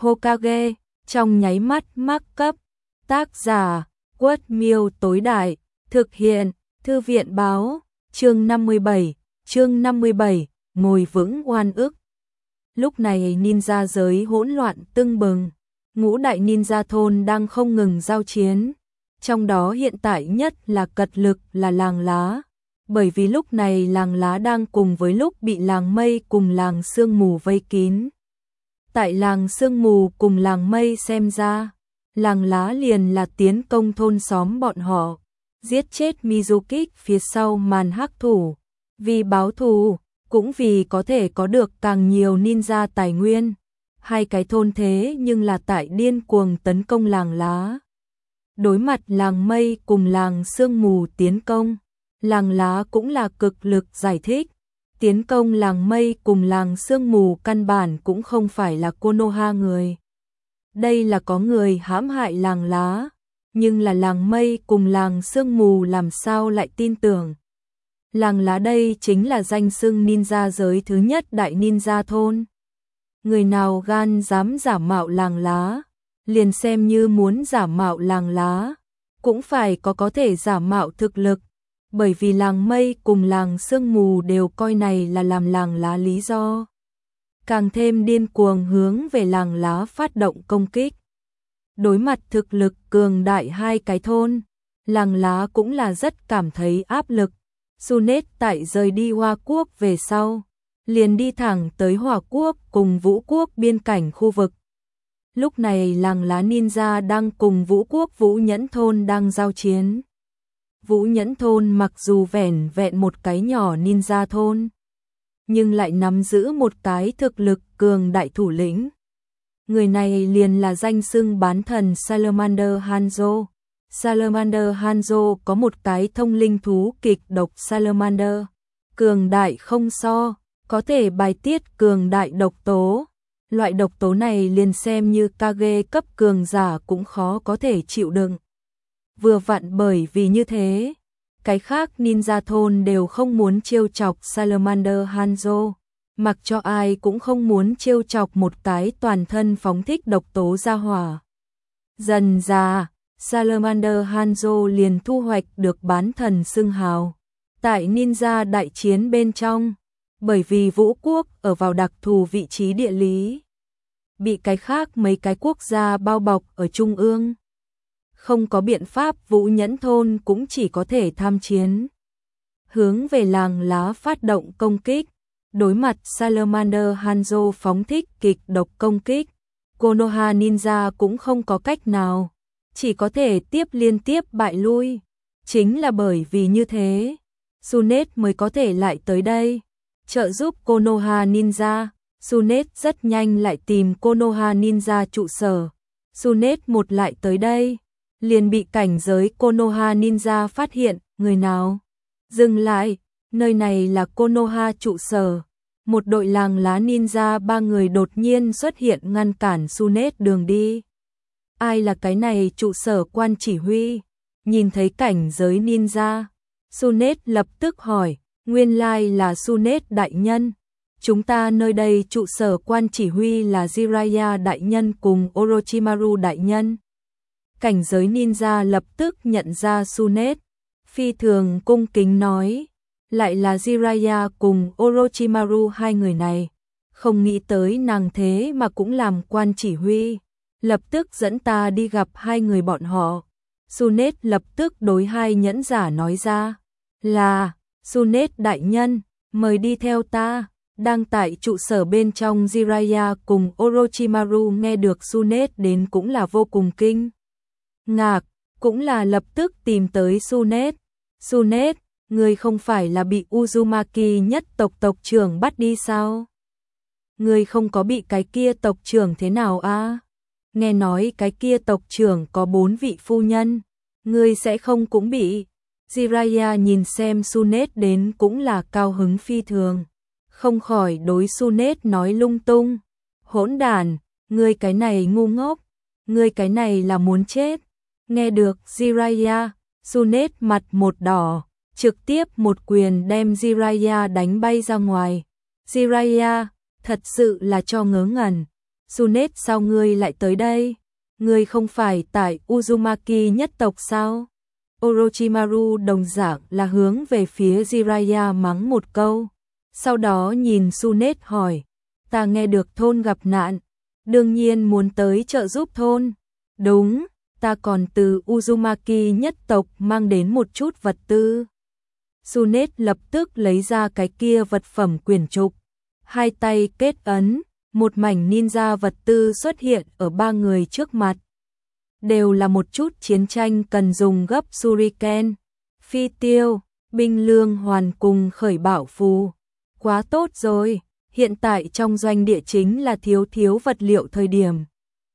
Hokage, trong nháy mắt mắc cấp. Tác giả, Quất Miêu tối đại, thực hiện, Thư viện báo, chương 57, ngồi vững oan ức. Lúc này ninja giới hỗn loạn tưng bừng, ngũ đại ninja thôn đang không ngừng giao chiến, trong đó hiện tại nhất là cật lực là làng lá, bởi vì lúc này làng lá đang cùng với lúc bị làng mây cùng làng sương mù vây kín. Tại làng sương mù cùng làng mây xem ra, làng lá liền là tiến công thôn xóm bọn họ, giết chết Mizuki phía sau màn hắc thủ, vì báo thù, cũng vì có thể có được càng nhiều ninja tài nguyên. Hai cái thôn thế nhưng là tại điên cuồng tấn công làng lá. Đối mặt làng mây cùng làng sương mù tiến công, làng lá cũng là cực lực giải thích. Tiến công làng mây cùng làng sương mù căn bản cũng không phải là Konoha người. Đây là có người hãm hại làng lá, nhưng là làng mây cùng làng sương mù làm sao lại tin tưởng. Làng lá đây chính là danh xưng ninja giới thứ nhất đại ninja thôn. Người nào gan dám giả mạo làng lá, liền xem như muốn giả mạo làng lá, cũng phải có thể giả mạo thực lực, bởi vì làng mây cùng làng sương mù đều coi này là làm làng lá lý do. Càng thêm điên cuồng hướng về làng lá phát động công kích. Đối mặt thực lực cường đại hai cái thôn, làng lá cũng là rất cảm thấy áp lực. Sunet tại rời đi Hoa Quốc về sau, liền đi thẳng tới Hỏa Quốc cùng Vũ Quốc biên cảnh khu vực. Lúc này làng lá ninja đang cùng Vũ Quốc Vũ Nhẫn thôn đang giao chiến. Vũ Nhẫn thôn mặc dù vẻn vẹn một cái nhỏ ninja thôn, nhưng lại nắm giữ một cái thực lực cường đại thủ lĩnh. Người này liền là danh xưng bán thần Salamander Hanzo. Salamander Hanzo có một cái thông linh thú kịch độc Salamander, cường đại không so, có thể bài tiết cường đại độc tố. Loại độc tố này liền xem như Kage cấp cường giả cũng khó có thể chịu đựng. Vừa vặn bởi vì như thế, cái khác ninja thôn đều không muốn trêu chọc Salamander Hanzo, mặc cho ai cũng không muốn trêu chọc một cái toàn thân phóng thích độc tố ra hỏa. Dần ra, Salamander Hanzo liền thu hoạch được bán thần xưng hào. Tại ninja đại chiến bên trong, bởi vì Vũ Quốc ở vào đặc thù vị trí địa lý, bị cái khác mấy cái quốc gia bao bọc ở trung ương. Không có biện pháp, Vũ Nhẫn thôn cũng chỉ có thể tham chiến. Hướng về làng lá phát động công kích, đối mặt Salamander Hanzo phóng thích kịch độc công kích, Konoha ninja cũng không có cách nào, chỉ có thể liên tiếp bại lui. Chính là bởi vì như thế, Sunet mới có thể lại tới đây, trợ giúp Konoha ninja. Sunet rất nhanh lại tìm Konoha ninja trụ sở. Sunet một lại tới đây, liền bị cảnh giới Konoha ninja phát hiện. Người nào? Dừng lại, nơi này là Konoha trụ sở. Một đội làng lá ninja 3 người đột nhiên xuất hiện ngăn cản Sunet đường đi. Ai là cái này trụ sở quan chỉ huy? Nhìn thấy cảnh giới ninja, Sunet lập tức hỏi. Nguyên lai là Sunet đại nhân. Chúng ta nơi đây trụ sở quan chỉ huy là Jiraiya đại nhân cùng Orochimaru đại nhân. Cảnh giới ninja lập tức nhận ra Sunet, phi thường cung kính nói, lại là Jiraiya cùng Orochimaru hai người này. Không nghĩ tới nàng thế mà cũng làm quan chỉ huy, lập tức dẫn ta đi gặp hai người bọn họ. Sunet lập tức đối hai nhẫn giả nói ra, là Sunet đại nhân, mời đi theo ta. Đang tại trụ sở bên trong, Jiraiya cùng Orochimaru nghe được Sunet đến cũng là vô cùng kinh ngạc, cũng là lập tức tìm tới Sunet. Sunet, người không phải là bị Uzumaki nhất tộc tộc trưởng bắt đi sao? Người không có bị cái kia tộc trưởng thế nào à? Nghe nói cái kia tộc trưởng có 4 vị phu nhân, người sẽ không cũng bị? Jiraiya nhìn xem Sunet đến cũng là cao hứng phi thường, không khỏi đối Sunet nói lung tung. Hỗn đản, ngươi cái này ngu ngốc, ngươi cái này là muốn chết. Nghe được Jiraiya, Sunet mặt một đỏ, trực tiếp một quyền đem Jiraiya đánh bay ra ngoài. Jiraiya, thật sự là cho ngớ ngẩn. Sunet, sao ngươi lại tới đây? Ngươi không phải tại Uzumaki nhất tộc sao? Orochimaru đồng dạng là hướng về phía Jiraiya mắng một câu. Sau đó nhìn Sunet hỏi, ta nghe được thôn gặp nạn, đương nhiên muốn tới trợ giúp thôn. Đúng, ta còn từ Uzumaki nhất tộc mang đến một chút vật tư. Sunet lập tức lấy ra cái kia vật phẩm quyển trục, hai tay kết ấn, một mảnh ninja vật tư xuất hiện ở ba người trước mặt. Đều là một chút chiến tranh cần dùng gấp shuriken, phi tiêu, binh lương hoàn cùng khởi bảo phù. Quá tốt rồi, hiện tại trong doanh địa chính là thiếu vật liệu thời điểm.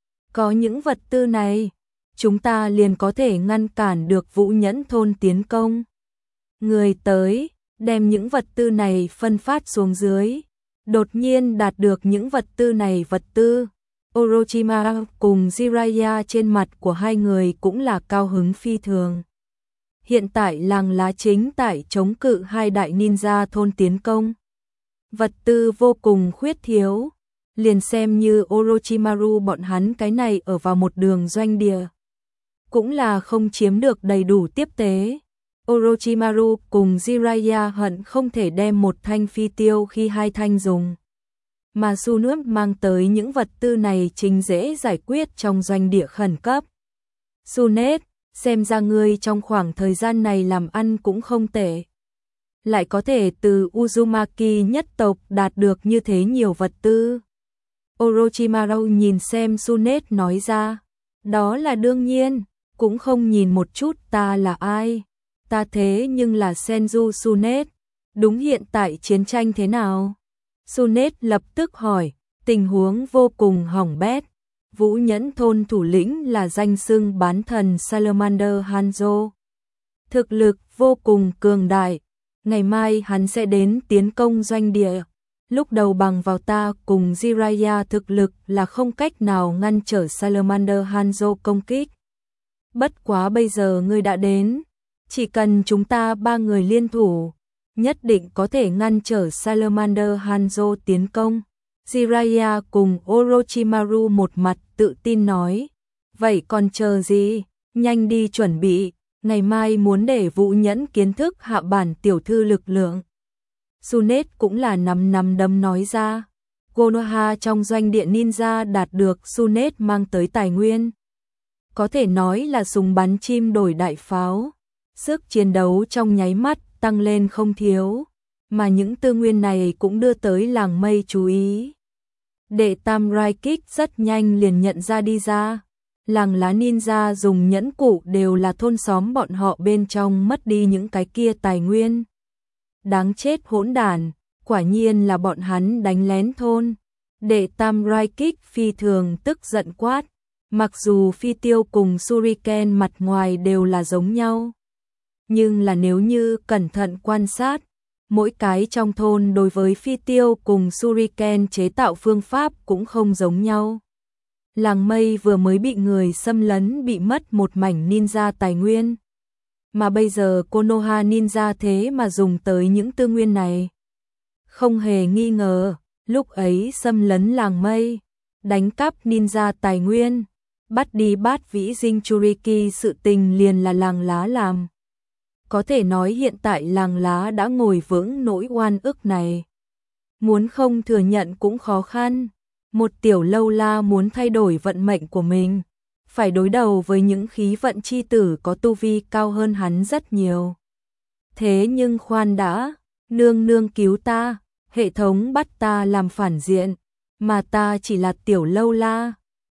Có những vật tư này, chúng ta liền có thể ngăn cản được Vũ Nhẫn thôn tiến công. Người tới, đem những vật tư này phân phát xuống dưới. Đột nhiên đạt được những vật tư, Orochimaru cùng Jiraiya trên mặt của hai người cũng là cao hứng phi thường. Hiện tại làng lá chính tại chống cự hai đại ninja thôn tiến công. Vật tư vô cùng khuyết thiếu, liền xem như Orochimaru bọn hắn cái này ở vào một đường doanh địa, cũng là không chiếm được đầy đủ tiếp tế. Orochimaru cùng Jiraiya hận không thể đem một thanh phi tiêu khi hai thanh dùng. Mà Sunet mang tới những vật tư này chính dễ giải quyết trong doanh địa khẩn cấp. Sunet, xem ra ngươi trong khoảng thời gian này làm ăn cũng không tệ. Lại có thể từ Uzumaki nhất tộc đạt được như thế nhiều vật tư. Orochimaru nhìn xem Sunet nói ra, đó là đương nhiên, cũng không nhìn một chút ta là ai. Ta thế nhưng là Senju Sunet. Đúng, hiện tại chiến tranh thế nào? Sunet lập tức hỏi, tình huống vô cùng hỏng bét. Vũ Nhẫn thôn thủ lĩnh là danh xưng bán thần Salamander Hanzo. Thực lực vô cùng cường đại. Ngày mai hắn sẽ đến tiến công doanh địa. Lúc đầu bằng vào ta cùng Jiraiya thực lực là không cách nào ngăn trở Salamander Hanzo công kích. Bất quá bây giờ ngươi đã đến. Chỉ cần chúng ta ba người liên thủ, nhất định có thể ngăn trở Salamander Hanzo tiến công. Jiraiya cùng Orochimaru một mặt tự tin nói. Vậy còn chờ gì? Nhanh đi chuẩn bị, ngày mai muốn để Vũ Nhẫn kiến thức hạ bản tiểu thư lực lượng. Sunet cũng là nắm đấm nói ra. Konoha trong doanh địa ninja đạt được Sunet mang tới tài nguyên. Có thể nói là súng bắn chim đổi đại pháo. Sức chiến đấu trong nháy mắt tăng lên không thiếu, mà những tư nguyên này cũng đưa tới làng mây chú ý. Đệ tam Raikik rất nhanh liền nhận ra đi ra, làng lá ninja dùng nhẫn cụ đều là thôn xóm bọn họ bên trong mất đi những cái kia tài nguyên. Đáng chết hỗn đản, quả nhiên là bọn hắn đánh lén thôn. Đệ tam Raikik phi thường tức giận quát, mặc dù phi tiêu cùng shuriken mặt ngoài đều là giống nhau. Nhưng là nếu như cẩn thận quan sát, mỗi cái trong thôn đối với phi tiêu cùng shuriken chế tạo phương pháp cũng không giống nhau. Làng mây vừa mới bị người xâm lấn bị mất một mảnh ninja tài nguyên. Mà bây giờ Konoha ninja thế mà dùng tới những tư nguyên này. Không hề nghi ngờ, lúc ấy xâm lấn làng mây, đánh cắp ninja tài nguyên, bắt đi bát vĩ Jinchuriki, sự tình liền là làng lá làm. Có thể nói hiện tại làng lá đã ngồi vững nỗi oan ức này. Muốn không thừa nhận cũng khó khăn. Một tiểu lâu la muốn thay đổi vận mệnh của mình, phải đối đầu với những khí vận chi tử có tu vi cao hơn hắn rất nhiều. Thế nhưng khoan đã, nương nương cứu ta, hệ thống bắt ta làm phản diện, mà ta chỉ là tiểu lâu la,